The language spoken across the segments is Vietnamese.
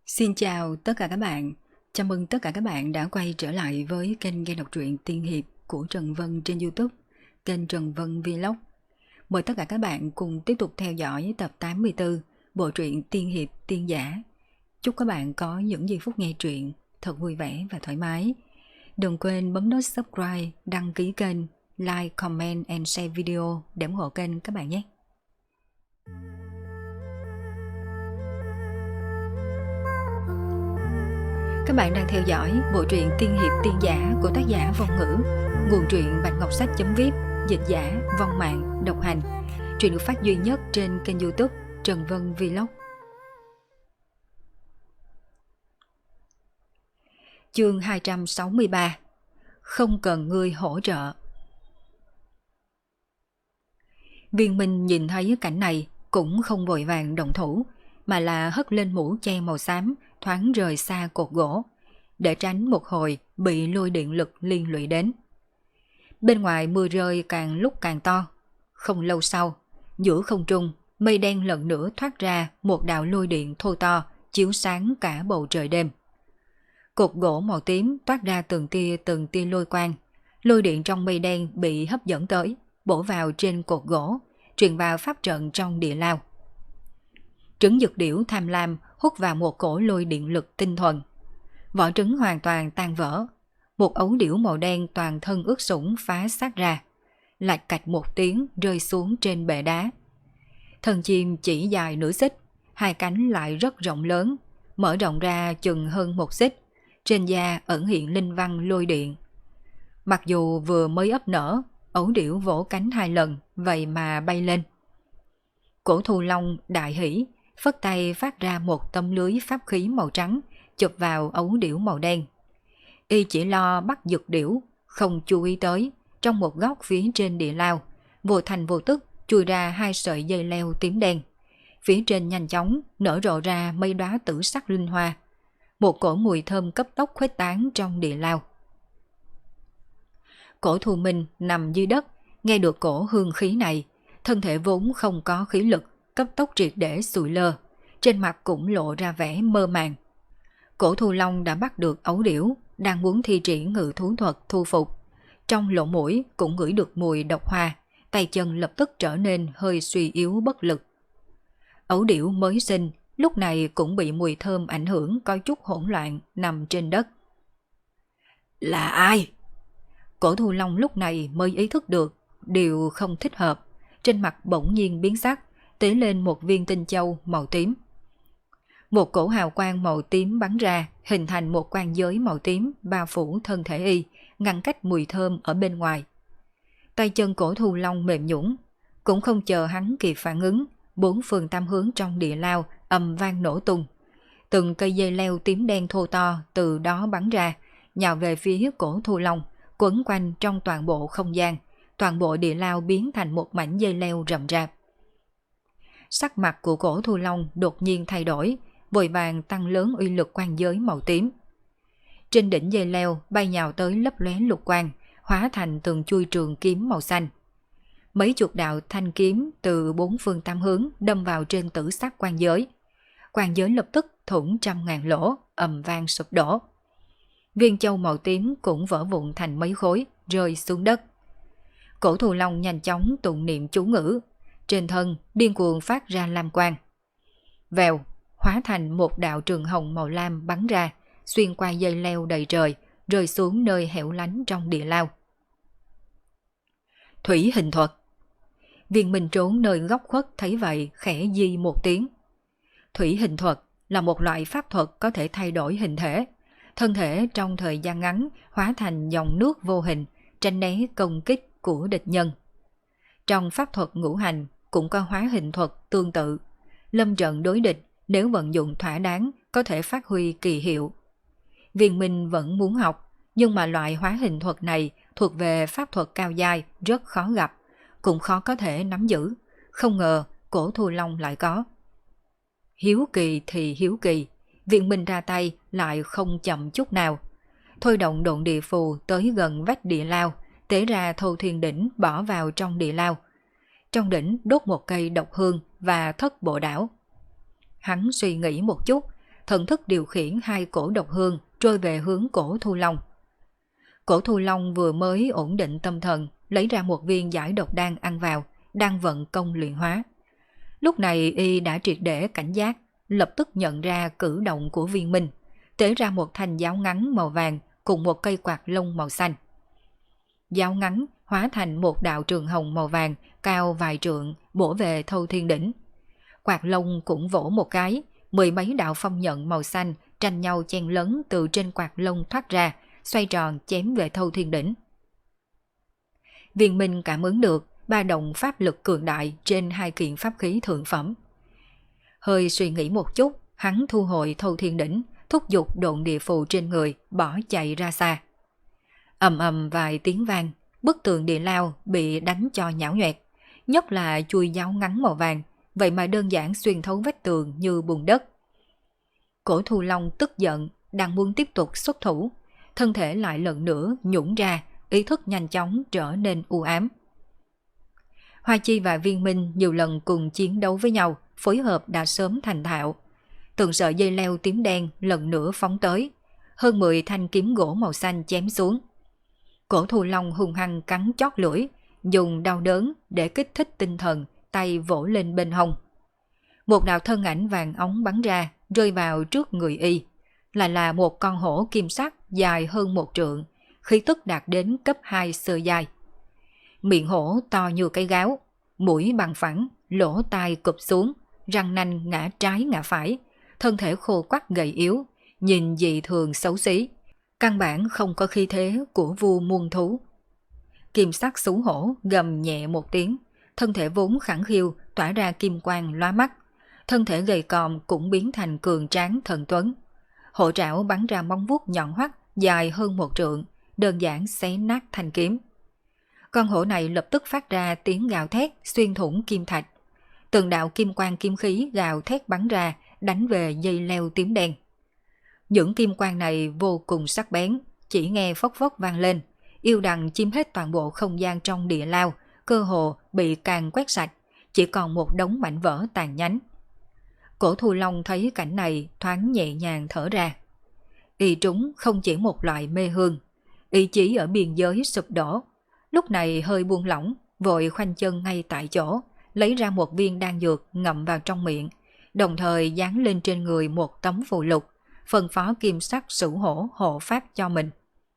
Xin chào tất cả các bạn. Chào mừng tất cả các bạn đã quay trở lại với kênh nghe đọc truyện tiên hiệp của Trần Vân trên YouTube, kênh Trần Vân Vlog. Mời tất cả các bạn cùng tiếp tục theo dõi tập 84 bộ truyện tiên hiệp tiên giả. Chúc các bạn có những giây phút nghe truyện thật vui vẻ và thoải mái. Đừng quên bấm nút subscribe, đăng ký kênh, like, comment and share video để ủng hộ kênh các bạn nhé. Các bạn đang theo dõi bộ truyện tiên hiệp tiên giả của tác giả Vong Ngữ, nguồn truyện Bạch Ngọc Sách.vip, dịch giả Vong Mạng, độc hành. Truyện được phát duy nhất trên kênh YouTube Trần Vân Vlog. Chương 263. Không cần ngươi hỗ trợ. Viên Minh nhìn thấy cảnh này cũng không vội vàng động thủ, mà là hất lên mũ che màu xám, thoáng rời xa cột gỗ, để tránh một hồi bị lôi điện lực liên lụy đến. Bên ngoài mưa rơi càng lúc càng to. Không lâu sau, giữa không trung, mây đen lần nữa thoát ra một đạo lôi điện thô to, chiếu sáng cả bầu trời đêm. Cột gỗ màu tím toát ra từng tia lôi quang. Lôi điện trong mây đen bị hấp dẫn tới, bổ vào trên cột gỗ, truyền vào pháp trận trong địa lao. Trứng dực điểu tham lam hút vào một cổ lôi điện lực tinh thuần. Vỏ trứng hoàn toàn tan vỡ. Một ấu điểu màu đen toàn thân ướt sũng phá xác ra, lạch cạch một tiếng rơi xuống trên bệ đá. Thân chim chỉ dài nửa xích, hai cánh lại rất rộng lớn, mở rộng ra chừng hơn một xích. Trên da ẩn hiện linh văn lôi điện. Mặc dù vừa mới ấp nở, ấu điểu vỗ cánh hai lần, vậy mà bay lên. Cổ thù long đại hỉ, phất tay phát ra một tấm lưới pháp khí màu trắng, chụp vào ấu điểu màu đen. Y chỉ lo bắt giật điểu, không chú ý tới, trong một góc phía trên địa lao, vô thành vô tức chui ra hai sợi dây leo tím đen. Phía trên nhanh chóng nở rộ ra mây đóa tử sắc linh hoa. Một cổ mùi thơm cấp tốc khuếch tán trong địa lao. Cổ Thu Minh nằm dưới đất, nghe được cổ hương khí này, thân thể vốn không có khí lực, cấp tốc triệt để sụi lơ, trên mặt cũng lộ ra vẻ mơ màng. Cổ Thu Long đã bắt được ấu điểu, đang muốn thi triển ngự thú thuật thu phục. Trong lỗ mũi cũng ngửi được mùi độc hoa, tay chân lập tức trở nên hơi suy yếu bất lực. Ấu điểu mới sinh, lúc này cũng bị mùi thơm ảnh hưởng có chút hỗn loạn, nằm trên đất. Là ai? Cổ Thu Long lúc này mới ý thức được điều không thích hợp, trên mặt bỗng nhiên biến sắc, tế lên một viên tinh châu màu tím. Một cổ hào quang màu tím bắn ra, hình thành một quang giới màu tím bao phủ thân thể y, ngăn cách mùi thơm ở bên ngoài. Tay chân Cổ Thu Long mềm nhũn, cũng không chờ hắn kịp phản ứng, bốn phương tám hướng trong địa lao ầm vang nổ tung. Từng cây dây leo tím đen thô to từ đó bắn ra, nhào về phía Cổ Thu Long, quấn quanh trong toàn bộ không gian. Toàn bộ địa lao biến thành một mảnh dây leo rậm rạp. Sắc mặt của Cổ Thu Long đột nhiên thay đổi, vội vàng tăng lớn uy lực quang giới màu tím. Trên đỉnh dây leo bay nhào tới lấp lóe lục quang, hóa thành từng chuôi trường kiếm màu xanh. Mấy chục đạo thanh kiếm từ bốn phương tám hướng đâm vào trên tử sắc quang giới. Quang giới lập tức thủng trăm ngàn lỗ, ầm vang sụp đổ. Viên châu màu tím cũng vỡ vụn thành mấy khối, rơi xuống đất. Cổ Thu Long nhanh chóng tụng niệm chú ngữ, trên thân điên cuồng phát ra lam quang. Vèo, hóa thành một đạo trường hồng màu lam bắn ra, xuyên qua dây leo đầy trời, rơi xuống nơi hẻo lánh trong địa lao. Thủy hình thuật. Viên Minh trốn nơi góc khuất thấy vậy khẽ di một tiếng. Thủy hình thuật là một loại pháp thuật có thể thay đổi hình thể. Thân thể trong thời gian ngắn hóa thành dòng nước vô hình, tránh né công kích của địch nhân. Trong pháp thuật ngũ hành cũng có hóa hình thuật tương tự. Lâm trận đối địch nếu vận dụng thỏa đáng có thể phát huy kỳ hiệu. Viên Minh vẫn muốn học, nhưng mà loại hóa hình thuật này thuộc về pháp thuật cao giai, rất khó gặp, cũng khó có thể nắm giữ. Không ngờ Cổ Thu Long lại có. Hiếu kỳ thì hiếu kỳ, Viên Minh ra tay lại không chậm chút nào. Thôi động độn địa phù tới gần vách địa lao, tế ra Thâu Thiên Đỉnh bỏ vào trong địa lao. Trong đỉnh đốt một cây độc hương và thất bộ đảo. Hắn suy nghĩ một chút, thần thức điều khiển hai cổ độc hương trôi về hướng cổ Thu Long. Cổ Thu Long vừa mới ổn định tâm thần, lấy ra một viên giải độc đan ăn vào, đang vận công luyện hóa. Lúc này y đã triệt để cảnh giác, lập tức nhận ra cử động của Viên Minh, tế ra một thanh giáo ngắn màu vàng cùng một cây quạt lông màu xanh. Giáo ngắn hóa thành một đạo trường hồng màu vàng cao vài trượng bổ về Thâu Thiên Đỉnh. Quạt lông cũng vỗ một cái, 10 mấy đạo phong nhận màu xanh tranh nhau chen lấn từ trên quạt lông thoát ra, xoay tròn chém về Thâu Thiên Đỉnh. Viên Minh cảm ứng được ba động pháp lực cường đại trên hai kiện pháp khí thượng phẩm. Hơi suy nghĩ một chút, hắn thu hồi Thâu Thiên Đỉnh, thúc giục độn địa phù trên người, bỏ chạy ra xa. Ầm ầm vài tiếng vang, bức tường địa lao bị đánh cho nhão nhoẹt, nhất là chui giáo ngắn màu vàng, vậy mà đơn giản xuyên thấu vách tường như bùn đất. Cổ Thu Long tức giận, đang muốn tiếp tục xuất thủ, thân thể lại lần nữa nhũn ra, ý thức nhanh chóng trở nên u ám. Hoa Chi và Viên Minh nhiều lần cùng chiến đấu với nhau, phối hợp đã sớm thành thạo. Từng sợi dây leo tím đen lần nữa phóng tới, hơn 10 thanh kiếm gỗ màu xanh chém xuống. Cổ Thu Long hung hăng cắn chót lưỡi, dùng đau đớn để kích thích tinh thần, tay vỗ lên bên hông. Một đạo thân ảnh vàng óng bắn ra, rơi vào trước người y, lại là một con hổ kim sắc dài hơn 1 trượng, khí tức đạt đến cấp 2 sơ giai. Miệng hổ to như cây gáo, mũi bằng phẳng, lỗ tai cụp xuống, răng nanh ngã trái ngã phải, thân thể khô quắt gầy yếu, nhìn dị thường xấu xí, căn bản không có khí thế của vua muôn thú. Kim sắc xú hổ gầm nhẹ một tiếng, thân thể vốn khẳng khiu tỏa ra kim quang lóa mắt, thân thể gầy còm cũng biến thành cường tráng thần tuấn. Hổ trảo bắn ra móng vuốt nhọn hoắt dài hơn 1 trượng, đơn giản xé nát thanh kiếm. Con hổ này lập tức phát ra tiếng gào thét xuyên thủng kim thạch. Từng đạo kim quang kim khí gào thét bắn ra, đánh về dây leo tím đen. Những kim quang này vô cùng sắc bén, chỉ nghe phốc phốc vang lên, yêu đằng chiếm hết toàn bộ không gian trong địa lao, cơ hồ bị càn quét sạch, chỉ còn một đống mảnh vỡ tàn nhánh. Cổ Thu Long thấy cảnh này thoáng nhẹ nhàng thở ra. Y trúng không chỉ một loại mê hương, ý chí ở biên giới sụp đổ. Lúc này hơi buông lỏng, vội khoanh chân ngay tại chỗ, lấy ra một viên đan dược ngậm vào trong miệng, đồng thời dán lên trên người một tấm phù lục, phân phó kim sắc sửu hổ hộ pháp cho mình.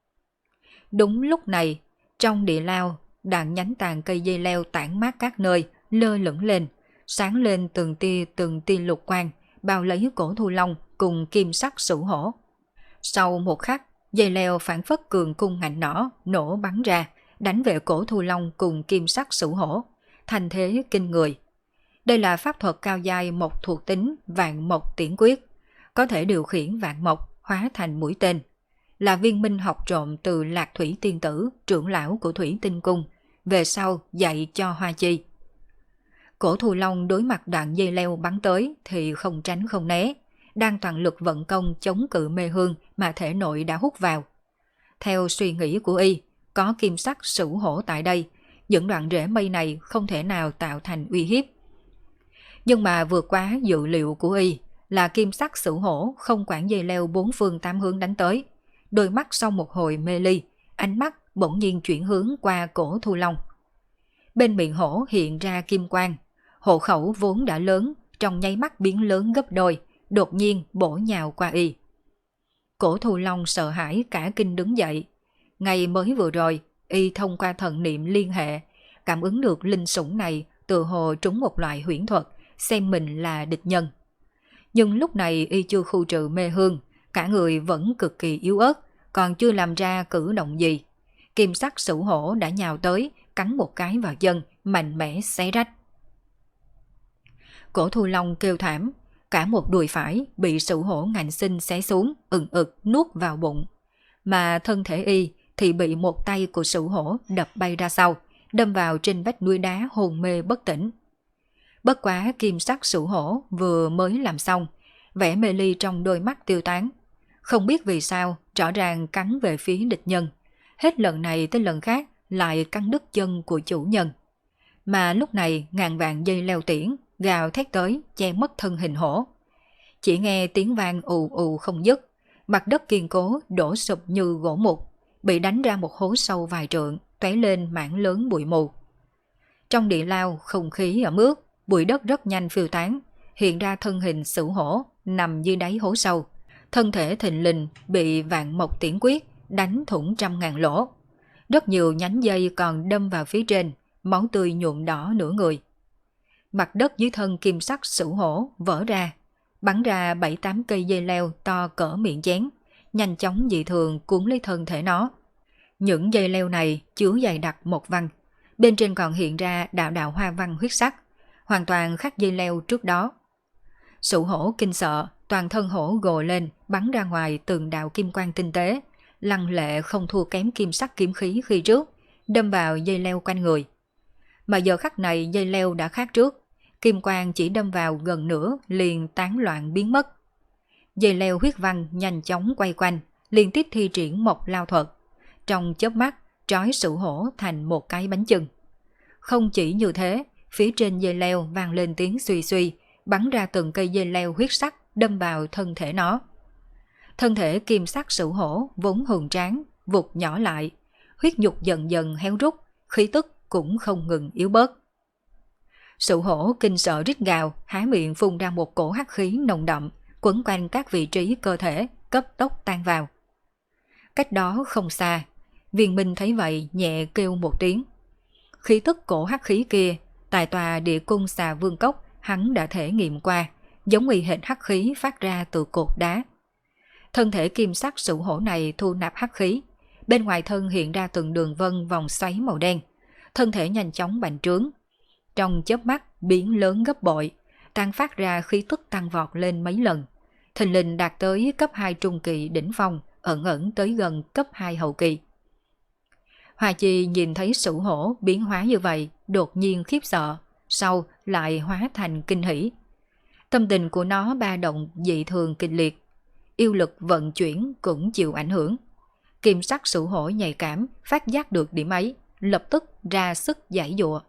Đúng lúc này, trong địa lao, đạn nhánh tàn cây dây leo tản mát các nơi, lơ lửng lên, sáng lên từng tia lục quang, bao lấy Cổ Thu Long cùng kim sắc sửu hổ. Sau một khắc, dây leo phản phất cường cung ngạnh nỏ nổ bắn ra, đánh về Cổ Thu Long cùng kim sắc sửu hổ, thành thế kinh người. Đây là pháp thuật cao giai mộc thuộc tính vạn mộc tiễn quyết, có thể điều khiển vạn mộc hóa thành mũi tên, là Viên Minh học trộm từ Lạc Thủy Tiên Tử, trưởng lão của Thủy Tinh Cung, về sau dạy cho Hoa Chi. Cổ Thu Long đối mặt đoạn dây leo bắn tới thì không tránh không né, đang toàn lực vận công chống cự mê hương mà thể nội đã hút vào. Theo suy nghĩ của y, có kim sắc sửu hổ tại đây, những đoạn rễ mây này không thể nào tạo thành uy hiếp. Nhưng mà vượt quá dự liệu của y là kim sắc sửu hổ không quản dây leo 4 phương 8 hướng đánh tới. Đôi mắt sau một hồi mê ly, ánh mắt bỗng nhiên chuyển hướng qua Cổ Thu Long. Bên miệng hổ hiện ra kim quang, hộ khẩu vốn đã lớn, trong nháy mắt biến lớn gấp đôi, đột nhiên bổ nhào qua y. Cổ Thu Long sợ hãi cả kinh đứng dậy. Ngày mới vừa rồi, y thông qua thần niệm liên hệ, cảm ứng được linh sủng này tự hồ trúng một loại huyễn thuật, xem mình là địch nhân. Nhưng lúc này y chưa khu trừ mê hương, cả người vẫn cực kỳ yếu ớt, còn chưa làm ra cử động gì. Kim sắc sửu hổ đã nhào tới, cắn một cái vào chân, mạnh mẽ xé rách. Cổ Thu Long kêu thảm, cả một đùi phải bị sửu hổ ngạnh sinh xé xuống, ực nuốt vào bụng. Mà thân thể y thì bị một tay của sửu hổ đập bay ra sau, đâm vào trên vách núi đá hôn mê bất tỉnh. Bất quá kim sắc sửu hổ vừa mới làm xong, vẻ mê ly trong đôi mắt tiêu tán. Không biết vì sao, rõ ràng cắn về phía địch nhân. Hết lần này tới lần khác lại cắn đứt chân của chủ nhân. Mà lúc này ngàn vạn dây leo tiễn, gào thét tới, che mất thân hình hổ. Chỉ nghe tiếng vang ù ù không dứt, mặt đất kiên cố đổ sụp như gỗ mục, bị đánh ra một hố sâu vài trượng, tóe lên mảng lớn bụi mù. Trong địa lao không khí ẩm ướt, bụi đất rất nhanh phiêu tán, hiện ra thân hình Sửu Hổ nằm dưới đáy hố sâu, thân thể thình lình bị vạn mộc tiễn quyết đánh thủng trăm ngàn lỗ. Rất nhiều nhánh dây còn đâm vào phía trên, máu tươi nhuộm đỏ nửa người. Mặt đất dưới thân kim sắc Sửu Hổ vỡ ra, bắn ra 7-8 cây dây leo to cỡ miệng chén, nhanh chóng dị thường cuốn lấy thân thể nó. Những dây leo này chứa dày đặc một văn, bên trên còn hiện ra đạo đạo hoa văn huyết sắc, hoàn toàn khác dây leo trước đó. Sửu Hổ kinh sợ, toàn thân hổ gồ lên, bắn ra ngoài từng đạo kim quang tinh tế, lăng lệ không thua kém kim sắc kiếm khí khi trước, đâm vào dây leo quanh người. Mà giờ khắc này dây leo đã khác trước, kim quang chỉ đâm vào gần nửa liền tán loạn biến mất. Dây leo huyết văn nhanh chóng quay quanh, liên tiếp thi triển một lao thuật. Trong chớp mắt, trói Sửu Hổ thành một cái bánh chưng. Không chỉ như thế, phía trên dây leo vang lên tiếng suy suy, bắn ra từng cây dây leo huyết sắc đâm vào thân thể nó. Thân thể kim sắc Sửu Hổ vốn hùng tráng, vụt nhỏ lại, huyết nhục dần dần héo rút, khí tức cũng không ngừng yếu bớt. Sửu Hổ kinh sợ rít gào, há miệng phun ra một cổ hắc khí nồng đậm, quấn quanh các vị trí cơ thể, cấp tốc tan vào. Cách đó không xa, Viên Minh thấy vậy nhẹ kêu một tiếng. Khí tức cổ hắc khí kia, tại tòa địa cung Xà Vương Cốc hắn đã thể nghiệm qua, giống y hệt hắc khí phát ra từ cột đá. Thân thể kim sắc Sửu Hổ này thu nạp hắc khí, bên ngoài thân hiện ra từng đường vân vòng xoáy màu đen, thân thể nhanh chóng bành trướng. Trong chớp mắt biến lớn gấp bội, tan phát ra khí tức tăng vọt lên mấy lần, thình lình đạt tới cấp 2 trung kỳ đỉnh phong, ẩn ẩn tới gần cấp 2 hậu kỳ. Hoa Chi nhìn thấy Sửu Hổ biến hóa như vậy, đột nhiên khiếp sợ, sau lại hóa thành kinh hỉ. Tâm tình của nó ba động dị thường kịch liệt, yêu lực vận chuyển cũng chịu ảnh hưởng. Kim sắc Sửu Hổ nhạy cảm, phát giác được điểm ấy, lập tức ra sức giải dụa.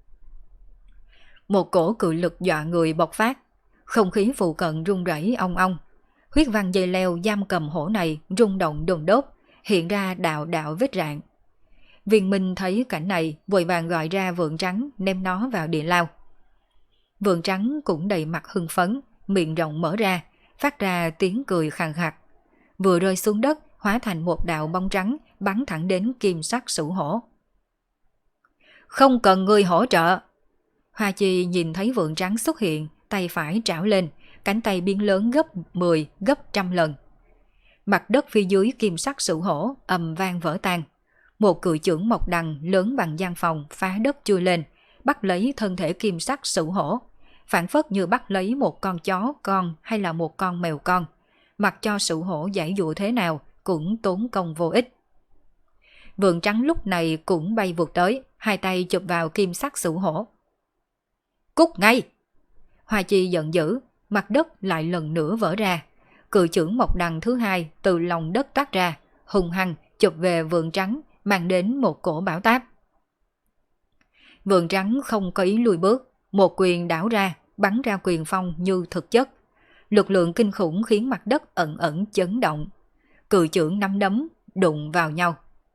Một cổ cự lực dọa người bộc phát, không khí phụ cận rung rẩy ong ong. Huyết văn dây leo giam cầm hổ này rung động đùng đốt, hiện ra đạo đạo vết rạn. Viên Minh thấy cảnh này, vội vàng gọi ra Vượn Trắng ném nó vào địa lao. Vượn Trắng cũng đầy mặt hưng phấn, miệng rộng mở ra, phát ra tiếng cười khàn khặc. Vừa rơi xuống đất, hóa thành một đạo bóng trắng bắn thẳng đến kim sắc Sửu Hổ. Không cần người hỗ trợ. Hoa Chi nhìn thấy Vượn Trắng xuất hiện, tay phải trảo lên, cánh tay biến lớn gấp 10, gấp 100 lần. Mặt đất phía dưới kim sắc Sửu Hổ ầm vang vỡ tan. Một cự chưởng mộc đằng lớn bằng gian phòng phá đất chui lên, bắt lấy thân thể kim sắc Sửu Hổ, phản phất như bắt lấy một con chó con hay là một con mèo con. Mặc cho Sửu Hổ giải dụ thế nào cũng tốn công vô ích. Vượn Trắng lúc này cũng bay vụt tới, hai tay chụp vào kim sắc Sửu Hổ. Cút ngay! Hoa Chi giận dữ, mặt đất lại lần nữa vỡ ra. Cự chưởng mộc đằng thứ hai từ lòng đất toát ra, hùng hăng chụp về Vượn Trắng, mang đến một cổ bão táp. Vượn Trắng không có ý lùi bước, một quyền đảo ra, bắn ra quyền phong như thực chất. Lực lượng kinh khủng khiến mặt đất ẩn ẩn chấn động. Cự chưởng nắm đấm đụng vào nhau.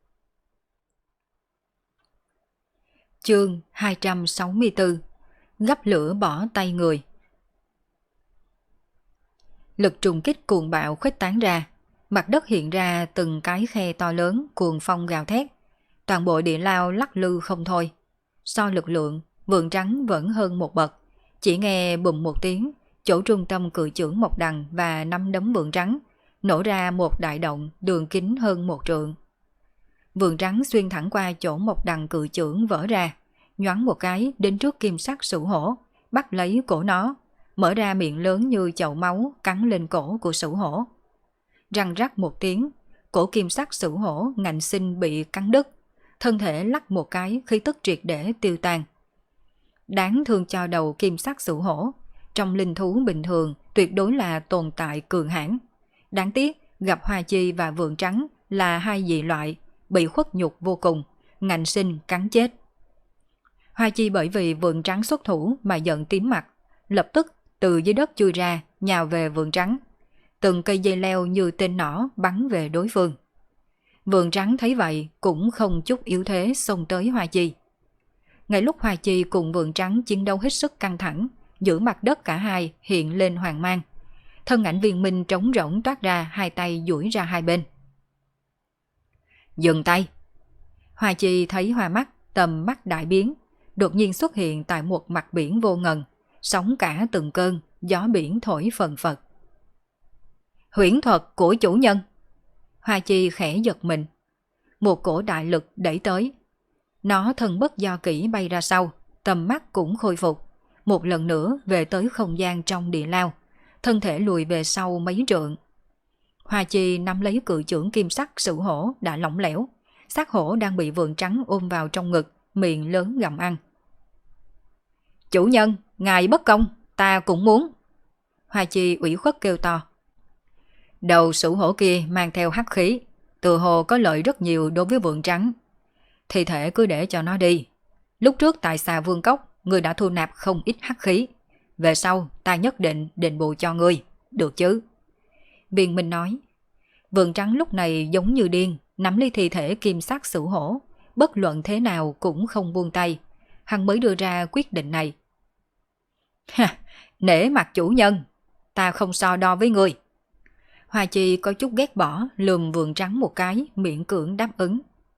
Chương 264. Gấp lửa bỏ tay người. Lực trùng kích cuồng bạo khuếch tán ra, mặt đất hiện ra từng cái khe to lớn, cuồng phong gào thét. Toàn bộ địa lao lắc lư không thôi. So lực lượng, Vượn Trắng vẫn hơn một bậc. Chỉ nghe bùm một tiếng, chỗ trung tâm cự chưởng mộc đằng và 5 đấm Vượn Trắng nổ ra một đại động đường kính hơn 1 trượng. Vượn Trắng xuyên thẳng qua chỗ mộc đằng cự chưởng vỡ ra, nhoáng một cái đến trước kim sắc Sửu Hổ, bắt lấy cổ nó, mở ra miệng lớn như chậu máu cắn lên cổ của Sửu Hổ. Răng rắc một tiếng, cổ kim sắc Sửu Hổ ngạnh sinh bị cắn đứt, thân thể lắc một cái, khí tức triệt để tiêu tan. Đáng thương cho đầu kim sắc Sửu Hổ, trong linh thú bình thường tuyệt đối là tồn tại cường hãn. Đáng tiếc gặp Hoa Chi và Vượn Trắng là hai dị loại, bị khuất nhục vô cùng, ngạnh sinh cắn chết. Hoa Chi bởi vì Vượn Trắng xuất thủ mà giận tím mặt, lập tức từ dưới đất chui ra, nhào về vượn trắng. Từng cây dây leo như tên nỏ bắn về đối phương. Vượn trắng thấy vậy cũng không chút yếu thế xông tới Hoa Chi. Ngay lúc Hoa Chi cùng vượn trắng chiến đấu hết sức căng thẳng, giữa mặt đất cả hai hiện lên hoàng mang. Thân ảnh Viên Minh trống rỗng toát ra, hai tay duỗi ra hai bên. Dừng tay! Hoa Chi thấy hoa mắt, tầm mắt đại biến, đột nhiên xuất hiện tại một mặt biển vô ngần, sóng cả từng cơn, gió biển thổi phần phật. Huyễn thuật của chủ nhân! Hoa Chi khẽ giật mình. Một cổ đại lực đẩy tới. Nó thân bất do kỹ bay ra sau, tầm mắt cũng khôi phục. Một lần nữa về tới không gian trong địa lao, thân thể lùi về sau mấy trượng. Hoa Chi nắm lấy cự chưởng kim sắc sửu hổ đã lỏng lẻo. Xác hổ đang bị vượn trắng ôm vào trong ngực, miệng lớn gặm ăn. Chủ nhân, ngài bất công, ta cũng muốn. Hoa Chi ủy khuất kêu to. Đầu sửu hổ kia mang theo hắc khí, từ hồ có lợi rất nhiều đối với vượn trắng. Thi thể cứ để cho nó đi. Lúc trước tại xà Vương Cốc, ngươi đã thu nạp không ít hắc khí. Về sau, ta nhất định đền bù cho ngươi, được chứ? Viên Minh nói. Vượn trắng lúc này giống như điên, nắm lấy thi thể kim sắc sửu hổ, bất luận thế nào cũng không buông tay. Hắn mới đưa ra quyết định này. Ha, nể mặt chủ nhân, ta không so đo với ngươi. Hoa Chi có chút ghét bỏ, lườm vượn trắng một cái, miễn cưỡng đáp ứng.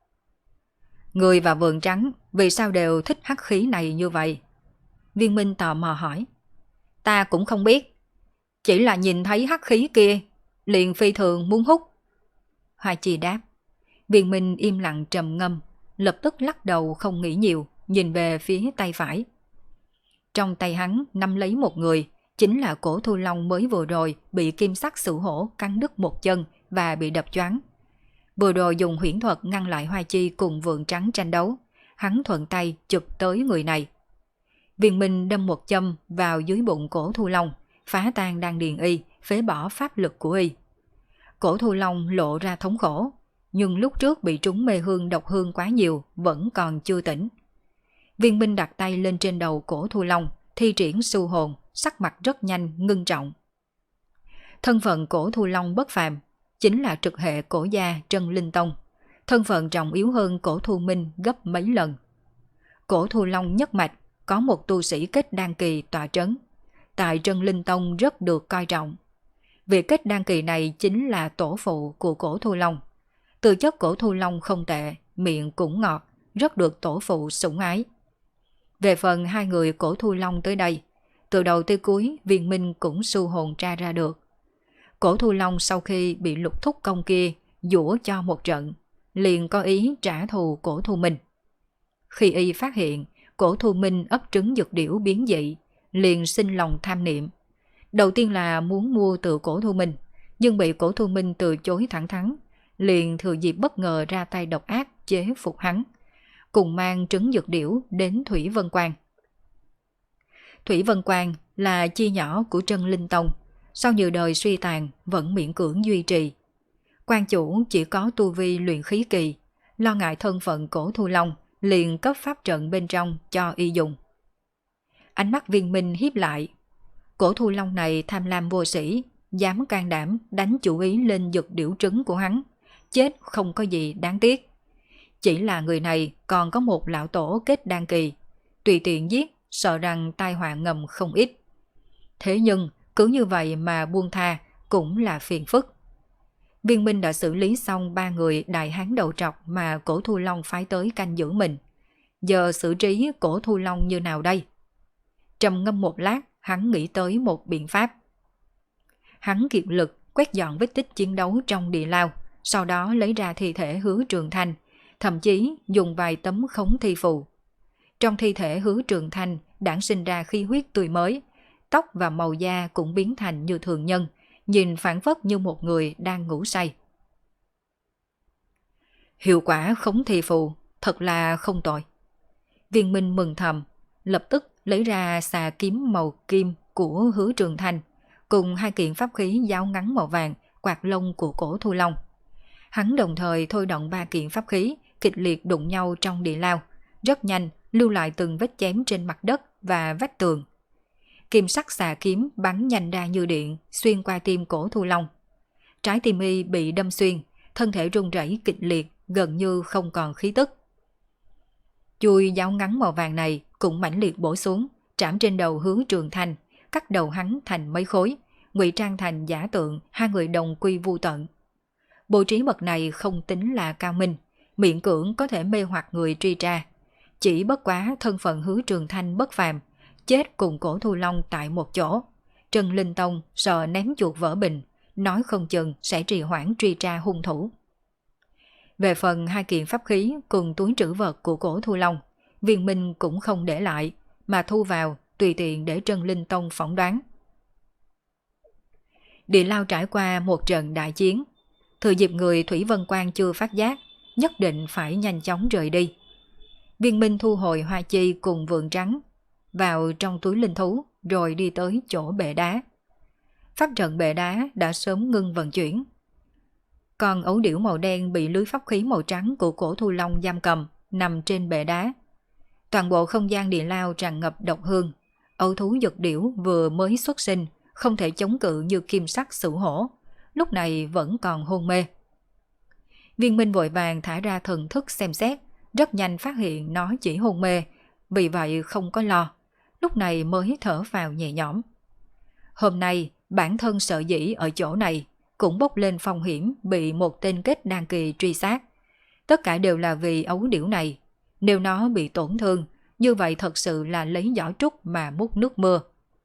Ngươi và vượn trắng vì sao đều thích hắc khí này như vậy? Viên Minh tò mò hỏi. Ta cũng không biết, chỉ là nhìn thấy hắc khí kia, liền phi thường muốn hút. Hoa Chi đáp. Viên Minh im lặng trầm ngâm, lập tức lắc đầu không nghĩ nhiều, nhìn về phía tay phải. Trong tay hắn nắm lấy một người, chính là Cổ Thu Long mới vừa rồi bị kim sắc sửu hổ cắn đứt một chân và bị đập choáng. Vừa rồi dùng huyễn thuật ngăn lại Hoa Chi cùng vượn trắng tranh đấu, hắn thuận tay chụp tới người này. Viên Minh đâm một châm vào dưới bụng Cổ Thu Long, phá tan đan điền y, phế bỏ pháp lực của y. Cổ Thu Long lộ ra thống khổ, nhưng lúc trước bị trúng mê hương độc hương quá nhiều, vẫn còn chưa tỉnh. Viên Minh đặt tay lên trên đầu Cổ Thu Long, thi triển su hồn, sắc mặt rất nhanh, ngưng trọng. Thân phận Cổ Thu Long bất phàm, chính là trực hệ cổ gia Trân Linh Tông, thân phận trọng yếu hơn Cổ Thu Minh gấp mấy lần. Cổ Thu Long nhất mạch có một tu sĩ kết đan kỳ tọa trấn, tại Trân Linh Tông rất được coi trọng. Việc kết đan kỳ này chính là tổ phụ của Cổ Thu Long. Tư chất Cổ Thu Long không tệ, miệng cũng ngọt, rất được tổ phụ sủng ái. Về phần hai người Cổ Thu Long tới đây, từ đầu tới cuối Viên Minh cũng su hồn tra ra được. Cổ Thu Long sau khi bị Lục Thúc Công kia giũa cho một trận, liền có ý trả thù Cổ Thu Minh. Khi y phát hiện Cổ Thu Minh ấp trứng dược điểu biến dị, liền sinh lòng tham niệm. Đầu tiên là muốn mua từ Cổ Thu Minh, nhưng bị Cổ Thu Minh từ chối thẳng thắn, liền thừa dịp bất ngờ ra tay độc ác chế phục hắn, cùng mang trứng dược điểu đến Thủy Vân Quan. Thủy Vân Quan là chi nhỏ của Trân Linh Tông, sau nhiều đời suy tàn vẫn miễn cưỡng duy trì. Quan chủ chỉ có tu vi luyện khí kỳ, lo ngại thân phận Cổ Thu Long, liền cấp pháp trận bên trong cho y dùng. Ánh mắt Viên Minh hiếp lại. Cổ Thu Long này tham lam vô sĩ, dám can đảm đánh chủ ý lên dược điểu trứng của hắn, chết không có gì đáng tiếc. Chỉ là người này còn có một lão tổ kết đan kỳ, tùy tiện giết sợ rằng tai họa ngầm không ít. Thế nhưng cứ như vậy mà buông tha cũng là phiền phức. Viên Minh đã xử lý xong 3 người đại hán đầu trọc mà Cổ Thu Long phái tới canh giữ mình. Giờ xử trí Cổ Thu Long như nào đây? Trầm ngâm một lát, hắn nghĩ tới một biện pháp. Hắn kiệt lực quét dọn vết tích chiến đấu trong địa lao, sau đó lấy ra thi thể Hứa Trường Thanh, thậm chí dùng vài tấm khống thi phù. Trong thi thể Hứa Trường Thanh đản sinh ra khí huyết tươi mới, tóc và màu da cũng biến thành như thường nhân, nhìn phản phất như một người đang ngủ say. Hiệu quả khống thi phù thật là không tồi. Viên Minh mừng thầm, lập tức lấy ra xà kiếm màu kim của Hứa Trường Thanh, cùng 2 kiện pháp khí giáo ngắn màu vàng, quạt lông của Cổ Thu Long. Hắn đồng thời thôi động 3 kiện pháp khí, kịch liệt đụng nhau trong địa lao, rất nhanh lưu lại từng vết chém trên mặt đất và vách tường. Kim sắc xà kiếm bắn nhanh ra như điện, xuyên qua tim Cổ Thu Long. Trái tim y bị đâm xuyên, thân thể run rẩy kịch liệt, gần như không còn khí tức. Chuôi giáo ngắn màu vàng này cũng mãnh liệt bổ xuống, trảm trên đầu Hứa Trường Thanh, cắt đầu hắn thành mấy khối, ngụy trang thành giả tượng, hai người đồng quy vu tận. Bố trí bậc này không tính là cao minh, miễn cưỡng có thể mê hoặc người truy tra. Chỉ bất quá thân phận Hứa Trường Thanh bất phàm, chết cùng Cổ Thu Long tại một chỗ. Trần Linh Tông sợ ném chuột vỡ bình, nói không chừng sẽ trì hoãn truy tra hung thủ. Về phần hai kiện pháp khí cùng túi trữ vật của Cổ Thu Long, Viên Minh cũng không để lại, mà thu vào tùy tiện để Trần Linh Tông phỏng đoán. Địa Lao trải qua một trận đại chiến, thừa dịp người Thủy Vân Quan chưa phát giác, nhất định phải nhanh chóng rời đi. Viên Minh thu hồi hoa chi cùng vườn trắng vào trong túi linh thú, rồi đi tới chỗ bệ đá. Pháp trận bệ đá đã sớm ngưng vận chuyển. Còn ấu điểu màu đen bị lưới pháp khí màu trắng của Cổ Thu Long giam cầm, nằm trên bệ đá. Toàn bộ không gian địa lao tràn ngập độc hương. Ấu thú dực điểu vừa mới xuất sinh, không thể chống cự như kim sắc sửu hổ, lúc này vẫn còn hôn mê. Viên Minh vội vàng thả ra thần thức xem xét, rất nhanh phát hiện nó chỉ hôn mê, vì vậy không có lo, lúc này mới thở vào nhẹ nhõm. Hôm nay, bản thân sợ dĩ ở chỗ này, cũng bốc lên phong hiểm bị một tên kết đan kỳ truy sát. Tất cả đều là vì ấu điểu này. Nếu nó bị tổn thương, như vậy thật sự là lấy giỏ trúc mà múc nước mưa.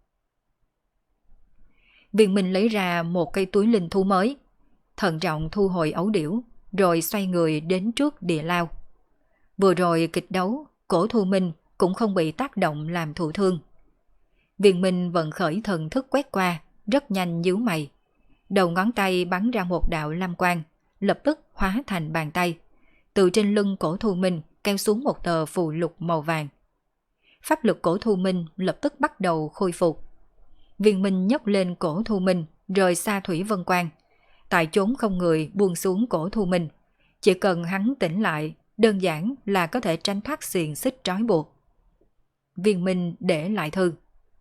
Viên Minh lấy ra một cây túi linh thú mới, thận trọng thu hồi ấu điểu, rồi xoay người đến trước địa lao. Vừa rồi kịch đấu, Cổ Thu Minh cũng không bị tác động làm thụ thương. Viên Minh vận khởi thần thức quét qua, rất nhanh nhíu mày. Đầu ngón tay bắn ra một đạo lam quang, lập tức hóa thành bàn tay. Từ trên lưng Cổ Thu Minh kéo xuống một tờ phù lục màu vàng. Pháp lực Cổ Thu Minh lập tức bắt đầu khôi phục. Viên Minh nhấc lên Cổ Thu Minh, rời xa Thủy Vân Quan. Tại chốn không người buông xuống Cổ Thu Minh. Chỉ cần hắn tỉnh lại, đơn giản là có thể tránh thoát xiềng xích trói buộc. Viên Minh để lại thư.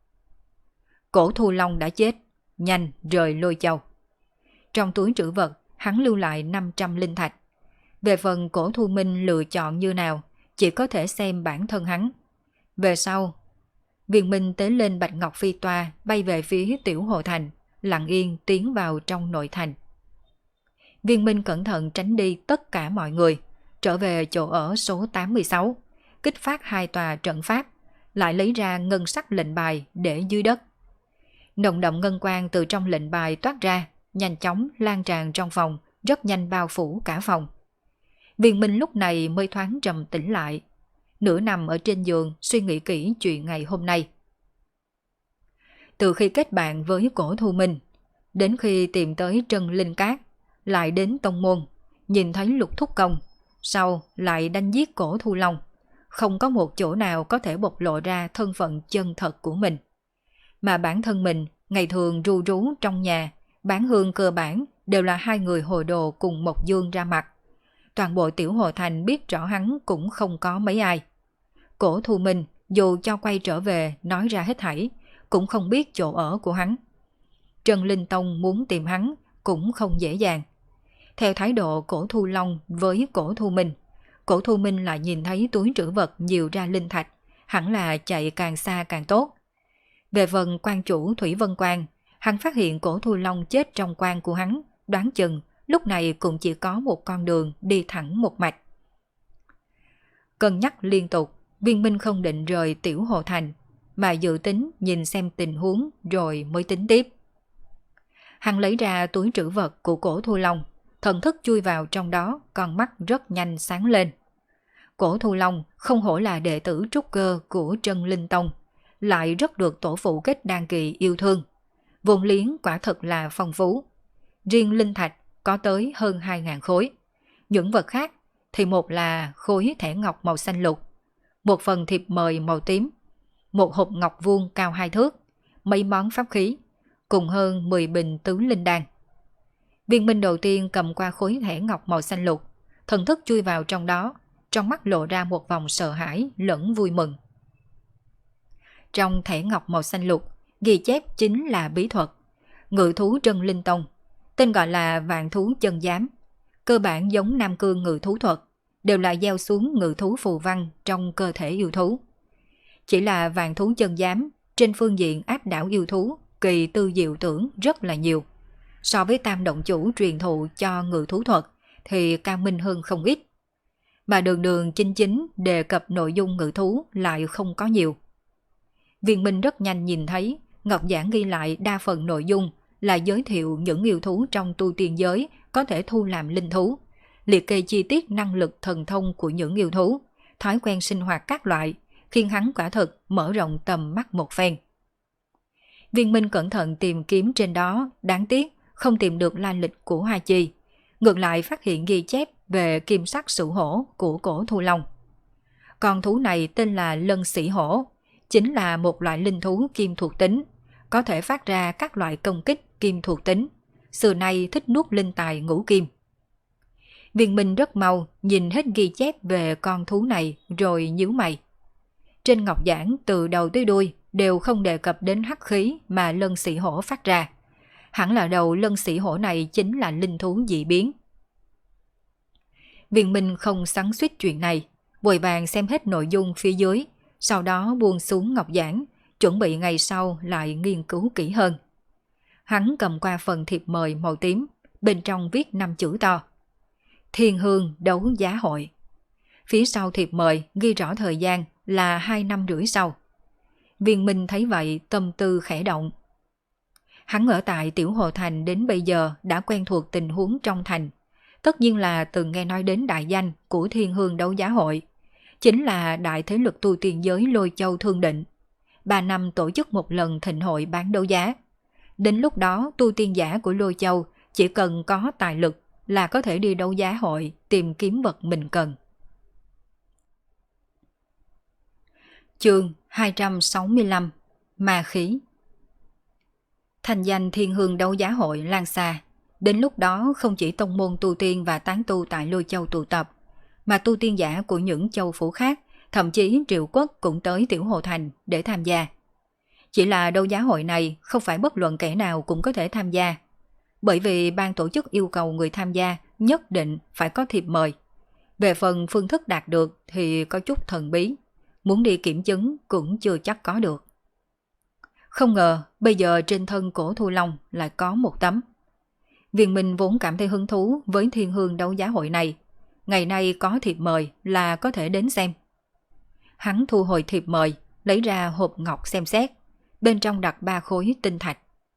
Cổ Thu Long đã chết, nhanh rời Lôi Châu. Trong túi trữ vật, hắn lưu lại 500 linh thạch. Về phần Cổ Thu Minh lựa chọn như nào, chỉ có thể xem bản thân hắn. Về sau, Viên Minh tế lên Bạch Ngọc Phi Toa bay về phía Tiểu Hồ Thành, lặng yên tiến vào trong nội thành. Viên Minh cẩn thận tránh đi tất cả mọi người, trở về chỗ ở số 86, kích phát 2 tòa trận pháp, lại lấy ra ngân sắc lệnh bài để dưới đất. Nồng đậm ngân quang từ trong lệnh bài toát ra, nhanh chóng lan tràn trong phòng, rất nhanh bao phủ cả phòng. Viên Minh lúc này mới thoáng trầm tĩnh lại, nửa nằm ở trên giường suy nghĩ kỹ chuyện ngày hôm nay. Từ khi kết bạn với Cổ Thu Minh, đến khi tìm tới Trân Linh Cát, lại đến tông môn, nhìn thấy Lục Thúc Công, sau lại đánh giết Cổ Thu Long, không có một chỗ nào có thể bộc lộ ra thân phận chân thật của mình. Mà bản thân mình, ngày thường ru rú trong nhà, bán hương cơ bản đều là hai người hồ đồ cùng Mộc Dương ra mặt. Toàn bộ Tiểu Hồ Thành biết rõ hắn cũng không có mấy ai. Cổ Thu Minh dù cho quay trở về nói ra hết thảy, cũng không biết chỗ ở của hắn. Trần Linh Tông muốn tìm hắn cũng không dễ dàng. Theo thái độ Cổ Thu Long với Cổ Thu Minh, Cổ Thu Minh lại nhìn thấy túi trữ vật nhiều ra linh thạch, hẳn là chạy càng xa càng tốt. Về phần quan chủ Thủy Vân Quan, hắn phát hiện Cổ Thu Long chết trong quan của hắn, đoán chừng lúc này cũng chỉ có một con đường đi thẳng một mạch. Cân nhắc liên tục, Viên Minh không định rời Tiểu Hồ Thành, mà dự tính nhìn xem tình huống rồi mới tính tiếp. Hắn lấy ra túi trữ vật của Cổ Thu Long, thần thức chui vào trong đó, con mắt rất nhanh sáng lên. Cổ Thu Long không hổ là đệ tử trúc cơ của Trân Linh Tông, lại rất được tổ phụ kết đan kỳ yêu thương. Vốn liếng quả thật là phong phú. Riêng linh thạch có tới hơn 2.000 khối. Những vật khác thì một là khối thẻ ngọc màu xanh lục, một phần thiệp mời màu tím, một hộp ngọc vuông cao 2 thước, mấy món pháp khí, cùng hơn 10 bình tứ linh đan. Viên Minh đầu tiên cầm qua khối thẻ ngọc màu xanh lục, thần thức chui vào trong đó, trong mắt lộ ra một vòng sợ hãi lẫn vui mừng. Trong thẻ ngọc màu xanh lục ghi chép chính là bí thuật. Ngự thú Trân Linh Tông, tên gọi là Vạn Thú Chân Giám, cơ bản giống Nam Cương ngự thú thuật, đều là gieo xuống ngự thú phù văn trong cơ thể yêu thú. Chỉ là Vạn Thú Chân Giám trên phương diện áp đảo yêu thú, kỳ tư diệu tưởng rất là nhiều. So với Tam Động Chủ truyền thụ cho ngự thú thuật thì cao minh hơn không ít. Mà đường đường chính chính đề cập nội dung ngự thú lại không có nhiều. Viên Minh rất nhanh nhìn thấy ngọc giảng ghi lại đa phần nội dung là giới thiệu những yêu thú trong tu tiên giới có thể thu làm linh thú, liệt kê chi tiết năng lực thần thông của những yêu thú, thói quen sinh hoạt các loại, khiến hắn quả thực mở rộng tầm mắt một phen. Viên Minh cẩn thận tìm kiếm trên đó, đáng tiếc không tìm được lai lịch của Hoa Chi, ngược lại phát hiện ghi chép về kim sắc sửu hổ của cổ Thu Long. Con thú này tên là Lân Sĩ Hổ, chính là một loại linh thú kim thuộc tính, có thể phát ra các loại công kích kim thuộc tính, xưa nay thích nuốt linh tài ngũ kim. Viên Minh rất mau nhìn hết ghi chép về con thú này rồi nhíu mày. Trên ngọc giảng từ đầu tới đuôi đều không đề cập đến hắc khí mà Lân Sĩ Hổ phát ra. Hẳn là đầu Lân Sĩ Hổ này chính là linh thú dị biến. Viên Minh không xoắn xuýt chuyện này, vội vàng xem hết nội dung phía dưới, sau đó buông xuống ngọc giảng, chuẩn bị ngày sau lại nghiên cứu kỹ hơn. Hắn cầm qua phần thiệp mời màu tím, bên trong viết 5 chữ to: Thiên Hương đấu giá hội. Phía sau thiệp mời ghi rõ thời gian là 2 năm rưỡi sau. Viên Minh thấy vậy tâm tư khẽ động. Hắn ở tại Tiểu Hồ Thành đến bây giờ đã quen thuộc tình huống trong thành, tất nhiên là từng nghe nói đến đại danh của Thiên Hương đấu giá hội, chính là đại thế lực tu tiên giới Lôi Châu Thương Định. 3 năm tổ chức một lần thịnh hội bán đấu giá. Đến lúc đó tu tiên giả của Lôi Châu chỉ cần có tài lực là có thể đi đấu giá hội tìm kiếm vật mình cần. Chương 265: Ma khí. Thành danh Thiên Hương đấu giá hội lan xa, đến lúc đó không chỉ tông môn tu tiên và tán tu tại Lôi Châu tụ tập, mà tu tiên giả của những châu phủ khác, thậm chí triệu quốc cũng tới Tiểu Hồ Thành để tham gia. Chỉ là đấu giá hội này không phải bất luận kẻ nào cũng có thể tham gia, bởi vì ban tổ chức yêu cầu người tham gia nhất định phải có thiệp mời. Về phần phương thức đạt được thì có chút thần bí, muốn đi kiểm chứng cũng chưa chắc có được. Không ngờ bây giờ trên thân cổ Thu Long lại có một tấm. Viên Minh vốn cảm thấy hứng thú với Thiên Hương đấu giá hội này, ngày nay có thiệp mời là có thể đến xem. Hắn thu hồi thiệp mời, lấy ra hộp ngọc xem xét, bên trong đặt 3 khối tinh thạch.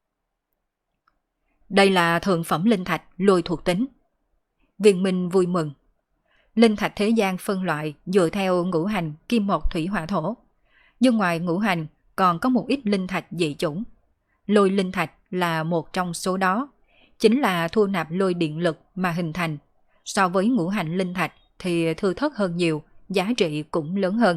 Đây là thượng phẩm linh thạch lôi thuộc tính. Viên Minh vui mừng. Linh thạch thế gian phân loại dựa theo ngũ hành kim mộc thủy hỏa thổ, nhưng ngoài ngũ hành còn có một ít linh thạch dị chủng. Lôi linh thạch là một trong số đó, chính là thu nạp lôi điện lực mà hình thành. So với ngũ hành linh thạch thì thưa thớt hơn nhiều, giá trị cũng lớn hơn.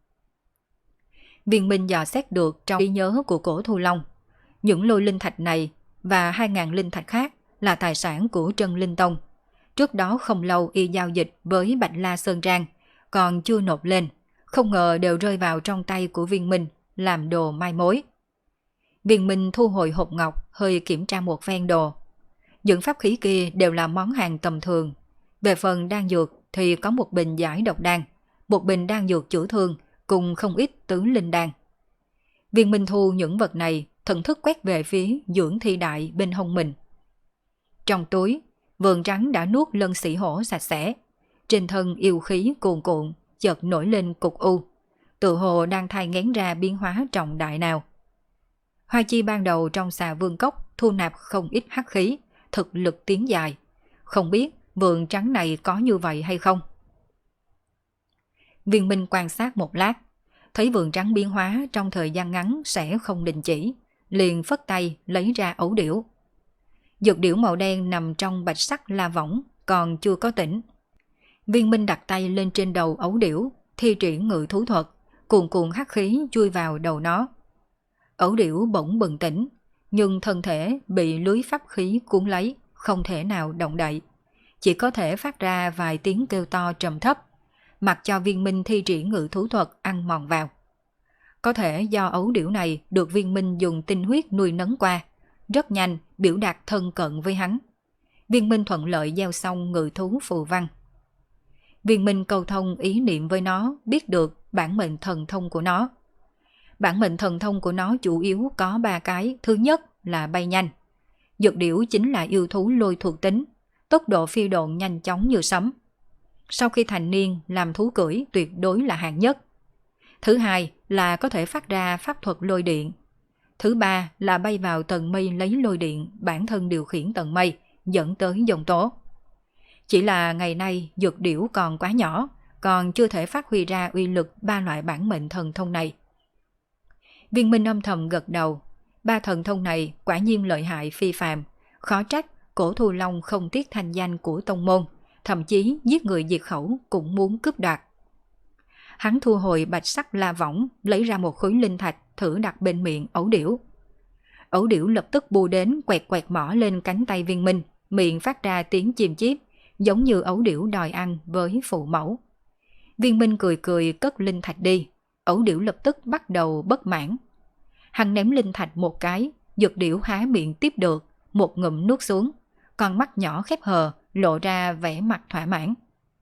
Viên Minh dò xét được trong trí nhớ của cổ Thu Long, những lôi linh thạch này và 2.000 linh thạch khác là tài sản của Trân Linh Tông. Trước đó không lâu y giao dịch với Bạch La Sơn Trang, còn chưa nộp lên, không ngờ đều rơi vào trong tay của Viên Minh, làm đồ mai mối. Viên Minh thu hồi hộp ngọc, hơi kiểm tra một phen đồ. Những pháp khí kia đều là món hàng tầm thường. Về phần đan dược thì có một bình giải độc đan, một bình đan dược chữa thương, cùng không ít tứ linh đan. Viên Minh thu những vật này, thần thức quét về phía dưỡng thi đại bên hông mình. Trong túi, vườn trắng đã nuốt Lân Sĩ Hổ sạch sẽ. Trên thân yêu khí cuồn cuộn, chợt nổi lên cục u, tự hồ đang thai nghén ra biến hóa trọng đại nào. Hoa Chi ban đầu trong xà vương cốc thu nạp không ít hắc khí, thực lực tiến dài. Không biết vườn trắng này có như vậy hay không? Viên Minh quan sát một lát, thấy vườn trắng biến hóa trong thời gian ngắn sẽ không đình chỉ, liền phất tay lấy ra ấu điểu. Dược điểu màu đen nằm trong bạch sắc la võng, còn chưa có tỉnh. Viên Minh đặt tay lên trên đầu ấu điểu, thi triển ngự thú thuật, cuồn cuộn hắc khí chui vào đầu nó. Ấu điểu bỗng bừng tỉnh, nhưng thân thể bị lưới pháp khí cuốn lấy, không thể nào động đậy, chỉ có thể phát ra vài tiếng kêu to trầm thấp, mặc cho Viên Minh thi triển ngự thú thuật ăn mòn vào. Có thể do ấu điểu này được Viên Minh dùng tinh huyết nuôi nấng qua, rất nhanh biểu đạt thân cận với hắn. Viên Minh thuận lợi gieo xong ngự thú phù văn. Viên Minh cầu thông ý niệm với nó, biết được bản mệnh thần thông của nó. Bản mệnh thần thông của nó chủ yếu có 3 cái. Thứ nhất là bay nhanh. Dược điểu chính là yêu thú lôi thuộc tính, tốc độ phi độn nhanh chóng như sấm. Sau khi thành niên, làm thú cưỡi tuyệt đối là hạng nhất. Thứ hai là có thể phát ra pháp thuật lôi điện. Thứ ba là bay vào tầng mây lấy lôi điện, bản thân điều khiển tầng mây, dẫn tới dòng tố. Chỉ là ngày nay dược điểu còn quá nhỏ, còn chưa thể phát huy ra uy lực 3 loại bản mệnh thần thông này. Viên Minh âm thầm gật đầu, 3 thần thông này quả nhiên lợi hại phi phàm, khó trách Cổ Thù Long không tiếc thanh danh của tông môn, thậm chí giết người diệt khẩu cũng muốn cướp đoạt. Hắn thu hồi bạch sắc la võng, lấy ra một khối linh thạch thử đặt bên miệng ấu điểu. Ấu điểu lập tức bu đến quẹt quẹt mỏ lên cánh tay Viên Minh, miệng phát ra tiếng chim chíp, giống như ấu điểu đòi ăn với phụ mẫu. Viên Minh cười cười cất linh thạch đi, ấu điểu lập tức bắt đầu bất mãn. Hắn ném linh thạch một cái, dược điểu há miệng tiếp được, một ngụm nuốt xuống, con mắt nhỏ khép hờ, lộ ra vẻ mặt thỏa mãn.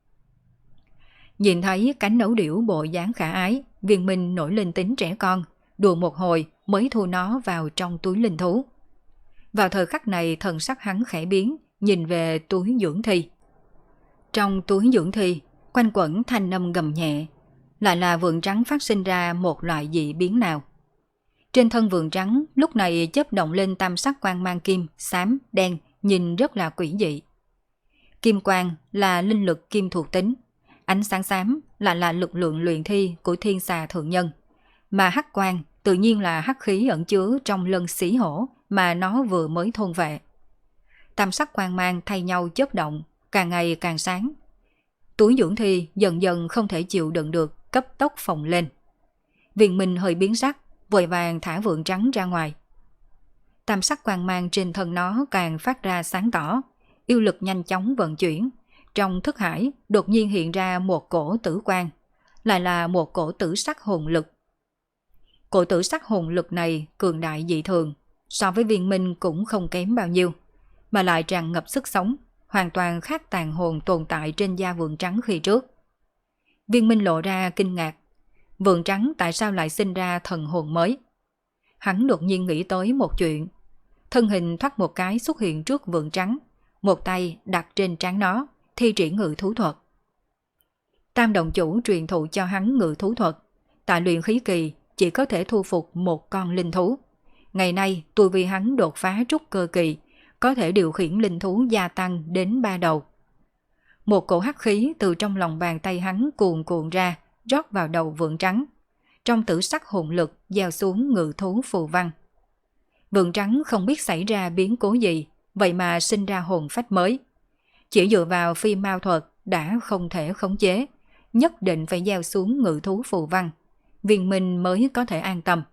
Nhìn thấy cánh ấu điểu bộ dáng khả ái, Viên Minh nổi lên tính trẻ con, đùa một hồi mới thu nó vào trong túi linh thú. Vào thời khắc này thần sắc hắn khẽ biến, nhìn về túi dưỡng thi. Trong túi dưỡng thi, quanh quẩn thanh âm gầm nhẹ, lại là vượn trắng phát sinh ra một loại dị biến nào. Trên thân vượn trắng lúc này chớp động lên tam sắc quang mang kim, xám, đen, nhìn rất là quỷ dị. Kim quang là linh lực kim thuộc tính, ánh sáng xám là lực lượng luyện thi của thiên xà thượng nhân, mà hắc quang tự nhiên là hắc khí ẩn chứa trong lân xí hổ mà nó vừa mới thôn vệ. Tam sắc quang mang thay nhau chớp động, càng ngày càng sáng. Túi dưỡng thi dần dần không thể chịu đựng được, cấp tốc phồng lên. Viên Minh hơi biến sắc, vội vàng thả vượn trắng ra ngoài. Tam sắc quang mang trên thân nó càng phát ra sáng tỏ, yêu lực nhanh chóng vận chuyển. Trong thức hải đột nhiên hiện ra một cổ tử quang, lại là một cổ tử sắc hồn lực. Cổ tử sắc hồn lực này cường đại dị thường, so với Viên Minh cũng không kém bao nhiêu, mà lại tràn ngập sức sống, hoàn toàn khác tàn hồn tồn tại trên da vượn trắng khi trước. Viên Minh lộ ra kinh ngạc, vượn trắng tại sao lại sinh ra thần hồn mới? Hắn đột nhiên nghĩ tới một chuyện, thân hình thoát một cái xuất hiện trước vượn trắng, một tay đặt trên trán nó, thi triển ngự thú thuật. Tam động chủ truyền thụ cho hắn ngự thú thuật, tại luyện khí kỳ chỉ có thể thu phục một con linh thú. Ngày nay tu vi hắn đột phá trúc cơ kỳ, có thể điều khiển linh thú gia tăng đến 3 đầu. Một cổ hắc khí từ trong lòng bàn tay hắn cuồn cuộn ra, rót vào đầu vượn trắng. Trong tử sắc hồn lực gieo xuống ngự thú phù văn. Vượn trắng không biết xảy ra biến cố gì, vậy mà sinh ra hồn phách mới. Chỉ dựa vào phi mao thuật đã không thể khống chế, nhất định phải gieo xuống ngự thú phù văn, Viên Minh mới có thể an tâm.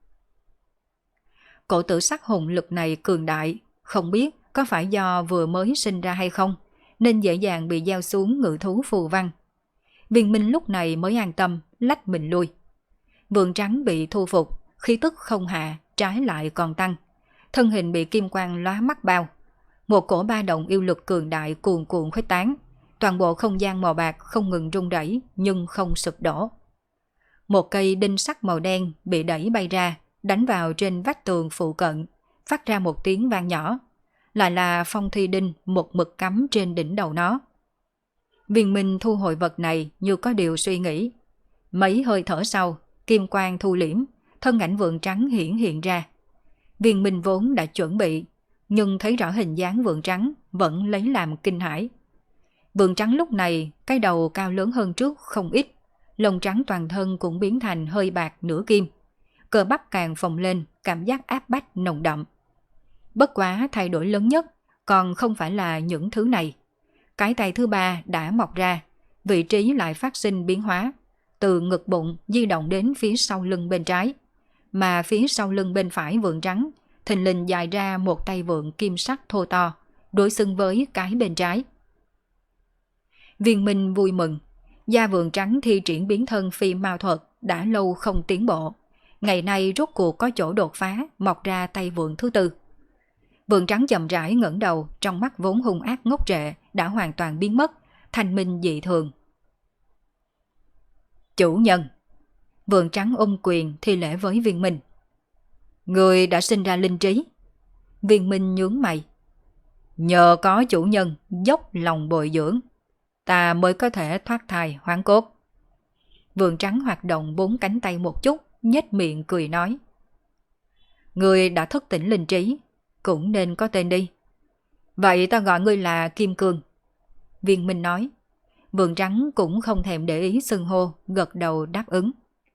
Cổ tử sắc hồn lực này cường đại, không biết có phải do vừa mới sinh ra hay không, nên dễ dàng bị gieo xuống ngự thú phù văn. Viên Minh lúc này mới an tâm, lách mình lui. Vượn trắng bị thu phục, khí tức không hạ, trái lại còn tăng. Thân hình bị kim quang lóa mắt bao. Một cổ ba động yêu lực cường đại cuồn cuộn khuếch tán. Toàn bộ không gian màu bạc không ngừng rung rẩy nhưng không sụp đổ. Một cây đinh sắt màu đen bị đẩy bay ra, đánh vào trên vách tường phụ cận, phát ra một tiếng vang nhỏ. Lại là phong thi đinh một mực cắm trên đỉnh đầu nó. Viên Minh thu hồi vật này như có điều suy nghĩ. Mấy hơi thở sau, kim quang thu liễm, thân ảnh vượn trắng hiển hiện ra. Viên Minh vốn đã chuẩn bị, nhưng thấy rõ hình dáng vượn trắng vẫn lấy làm kinh hãi. Vượn trắng lúc này cái đầu cao lớn hơn trước không ít, lông trắng toàn thân cũng biến thành hơi bạc nửa kim. Cơ bắp càng phồng lên, cảm giác áp bách nồng đậm. Bất quá thay đổi lớn nhất còn không phải là những thứ này. Cái tay thứ ba đã mọc ra, vị trí lại phát sinh biến hóa, từ ngực bụng di động đến phía sau lưng bên trái, mà phía sau lưng bên phải vượn trắng thình lình dài ra một tay vượn kim sắc thô to, đối xứng với cái bên trái. Viên Minh vui mừng, da vượn trắng thi triển biến thân phi mao thuật đã lâu không tiến bộ, ngày nay rốt cuộc có chỗ đột phá, mọc ra tay vượn thứ tư. Vượn trắng chậm rãi ngẩng đầu, trong mắt vốn hung ác ngốc trệ đã hoàn toàn biến mất, thanh minh dị thường. Chủ nhân. Vượn trắng ôm quyền thi lễ với Viên Minh. Người đã sinh ra linh trí. Viên Minh nhướng mày. Nhờ có chủ nhân dốc lòng bồi dưỡng, ta mới có thể thoát thai hoán cốt. Vượn trắng hoạt động 4 cánh tay một chút, nhếch miệng cười nói. Người đã thức tỉnh linh trí, cũng nên có tên đi. Vậy ta gọi ngươi là Kim Cương. Viên Minh nói. Vượn trắng cũng không thèm để ý xưng hô, gật đầu đáp ứng.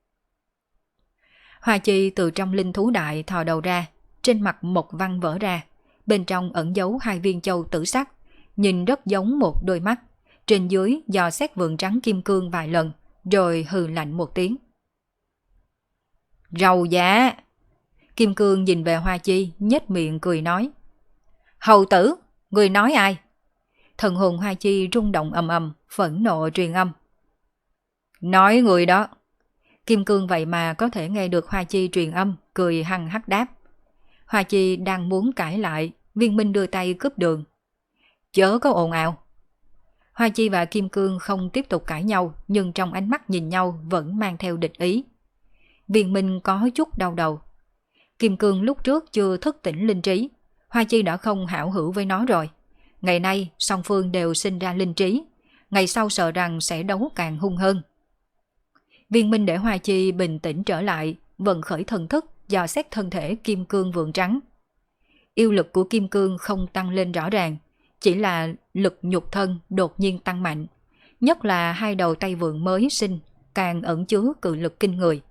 Hoa Chi từ trong linh thú đại thò đầu ra, trên mặt một văn vỡ ra, bên trong ẩn giấu 2 viên châu tử sắc, nhìn rất giống một đôi mắt, trên dưới dò xét Vượn trắng Kim Cương vài lần, rồi hừ lạnh một tiếng. Rầu dạ! Kim Cương nhìn về Hoa Chi, nhếch miệng cười nói. Hầu tử, người nói ai? Thần hồn Hoa Chi rung động ầm ầm, phẫn nộ truyền âm. Nói người đó. Kim Cương vậy mà có thể nghe được Hoa Chi truyền âm, cười hăng hắc đáp. Hoa Chi đang muốn cãi lại, Viên Minh đưa tay cướp đường. Chớ có ồn ào. Hoa Chi và Kim Cương không tiếp tục cãi nhau, nhưng trong ánh mắt nhìn nhau vẫn mang theo địch ý. Viên Minh có chút đau đầu. Kim Cương lúc trước chưa thức tỉnh linh trí, Hoa Chi đã không hảo hữu với nó rồi. Ngày nay song phương đều sinh ra linh trí, ngày sau sợ rằng sẽ đấu càng hung hơn. Viên Minh để Hoa Chi bình tĩnh trở lại, vận khởi thần thức dò xét thân thể Kim Cương Vượn trắng. Yêu lực của Kim Cương không tăng lên rõ ràng, chỉ là lực nhục thân đột nhiên tăng mạnh, nhất là 2 đầu tay vượn mới sinh càng ẩn chứa cự lực kinh người.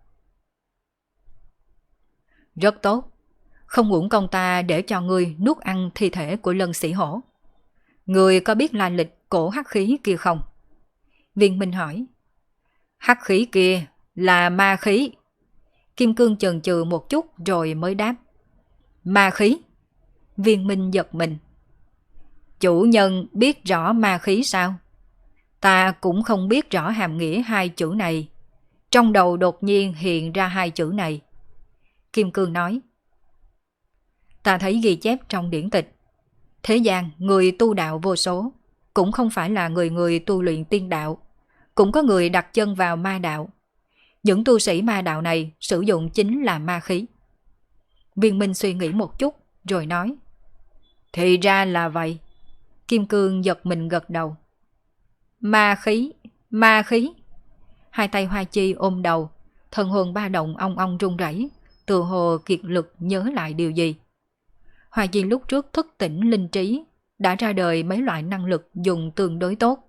Rất tốt, không uổng công ta để cho ngươi nuốt ăn thi thể của Lân Sĩ Hổ. Ngươi có biết lai lịch cổ hắc khí kia không? Viên Minh hỏi. Hắc khí kia là ma khí. Kim Cương chần chừ một chút rồi mới đáp. Ma khí? Viên Minh giật mình. Chủ nhân biết rõ ma khí sao? Ta cũng không biết rõ hàm nghĩa 2 chữ này. Trong đầu đột nhiên hiện ra 2 chữ này. Kim Cương nói. Ta thấy ghi chép trong điển tịch. Thế gian người tu đạo vô số, cũng không phải là người người tu luyện tiên đạo, cũng có người đặt chân vào ma đạo. Những tu sĩ ma đạo này sử dụng chính là ma khí. Viên Minh suy nghĩ một chút rồi nói. Thì ra là vậy. Kim Cương giật mình gật đầu. Ma khí, ma khí. 2 tay Hoa Chi ôm đầu, thần hồn ba động ong ong run rẩy, tự hồ kiệt lực nhớ lại điều gì. Hoa Chi lúc trước thức tỉnh linh trí, đã ra đời mấy loại năng lực dùng tương đối tốt.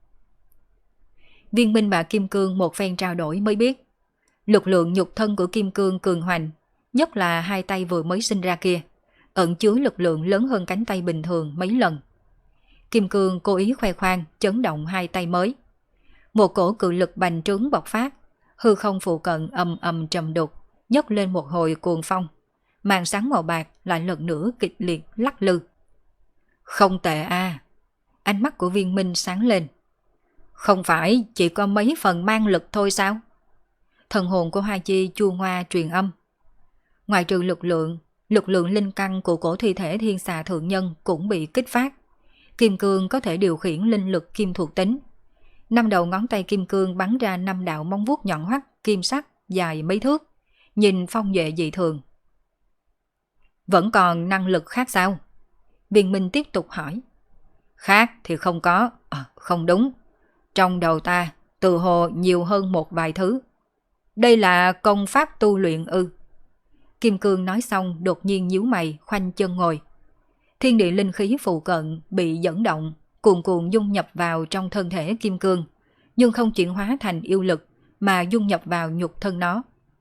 Viên Minh và Kim Cương một phen trao đổi mới biết, lực lượng nhục thân của Kim Cương cường hoành, nhất là 2 tay vừa mới sinh ra kia, ẩn chứa lực lượng lớn hơn cánh tay bình thường mấy lần. Kim Cương cố ý khoe khoang chấn động 2 tay mới. Một cổ cự lực bành trướng bộc phát, hư không phụ cận ầm ầm trầm đục, nhấc lên một hồi cuồng phong. Màn sáng màu bạc lại lần nữa kịch liệt lắc lư. Không tệ a. Ánh mắt của Viên Minh sáng lên. Không phải chỉ có mấy phần mang lực thôi sao? Thần hồn của Hoa Chi chua ngoa truyền âm. Ngoài trừ lực lượng linh căn của cổ thi thể thiên xà thượng nhân cũng bị kích phát. Kim Cương có thể điều khiển linh lực kim thuộc tính. 5 đầu ngón tay Kim Cương bắn ra 5 đạo móng vuốt nhọn hoắt kim sắc dài mấy thước, nhìn phong duệ dị thường. Vẫn còn năng lực khác sao? Viên Minh tiếp tục hỏi. Khác thì không có, không đúng. Trong đầu ta tự hồ nhiều hơn một vài thứ. Đây là công pháp tu luyện ư? Kim Cương nói xong đột nhiên nhíu mày, khoanh chân ngồi. Thiên địa linh khí phụ cận bị dẫn động, cuồn cuộn dung nhập vào trong thân thể Kim Cương, nhưng không chuyển hóa thành yêu lực mà dung nhập vào nhục thân nó.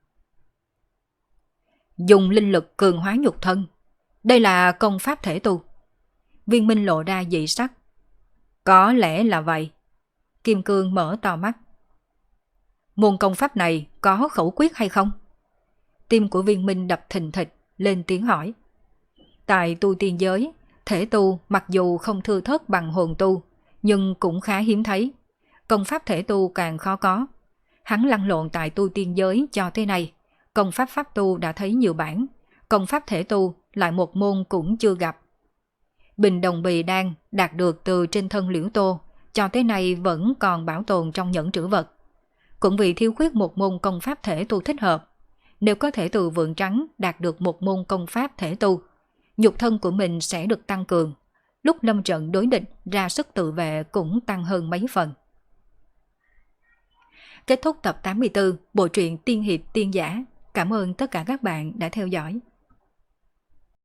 Dùng linh lực cường hóa nhục thân, đây là công pháp thể tu. Viên Minh lộ ra dị sắc. Có lẽ là vậy. Kim Cương mở to mắt. Môn công pháp này có khẩu quyết hay không? Tim của Viên Minh đập thình thịch, lên tiếng hỏi. Tại tu tiên giới, thể tu mặc dù không thưa thớt bằng hồn tu, nhưng cũng khá hiếm thấy. Công pháp thể tu càng khó có. Hắn lăn lộn tại tu tiên giới cho thế này, công pháp pháp tu đã thấy nhiều bản, công pháp thể tu lại một môn cũng chưa gặp. Bình đồng bì đan đạt được từ trên thân Liễu Tô, cho tới nay vẫn còn bảo tồn trong nhẫn trữ vật. Cũng vì thiếu khuyết một môn công pháp thể tu thích hợp, nếu có thể từ vượn trắng đạt được một môn công pháp thể tu, nhục thân của mình sẽ được tăng cường, lúc lâm trận đối địch ra sức tự vệ cũng tăng hơn mấy phần. Kết thúc tập 84 bộ truyện Tiên hiệp tiên giả. Cảm ơn tất cả các bạn đã theo dõi.